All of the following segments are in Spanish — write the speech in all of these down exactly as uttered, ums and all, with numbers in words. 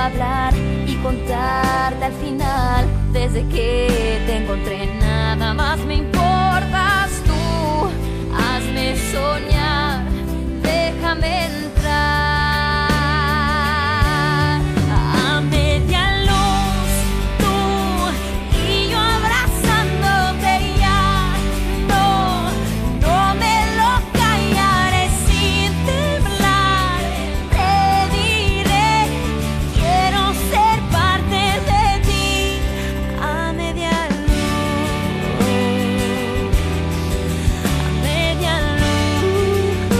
hablar y contarte al final. Desde que te encontré nada más me importas tú. Hazme soñar, déjame entrar. A media luz tú y yo abrazándote ya. No, no me lo callaré sin temblar. Te diré, quiero ser parte de ti. A media luz, a media luz.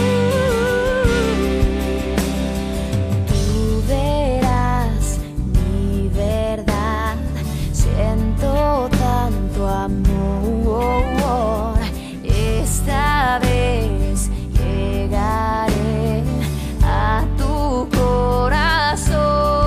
Tú verás mi verdad. Siento tanto amor. Esta vez llegaré a tu corazón.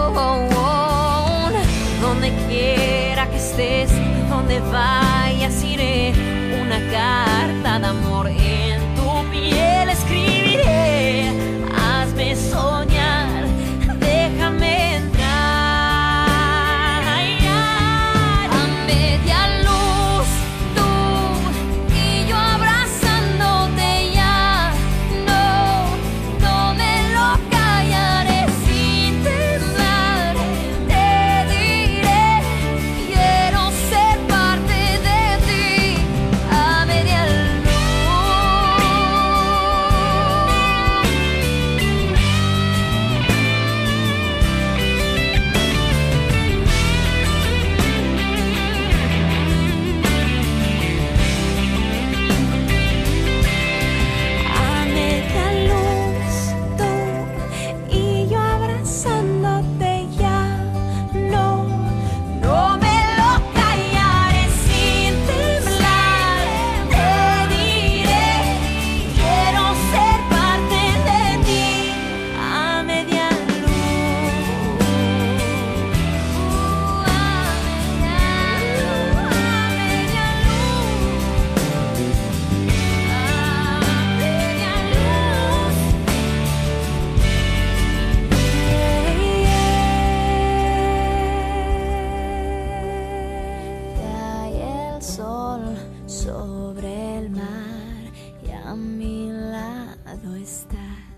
Donde quiera que estés, donde vayas iré. Una carta de amor en tu piel escribiré. Hazme soñar, déjame entrar. A media luz tú y yo abrazándote ya. No, no me lo callaré sin temblar. Te diré, quiero ser parte de ti. A media luz. A media luz tú y yo abrazándote ya. No, no me lo callaré sin temblar. Te diré, quiero ser parte de ti. A media luz. A media luz, a media luz. A media luz. Cae el sol sobre el mar y a mi lado estás.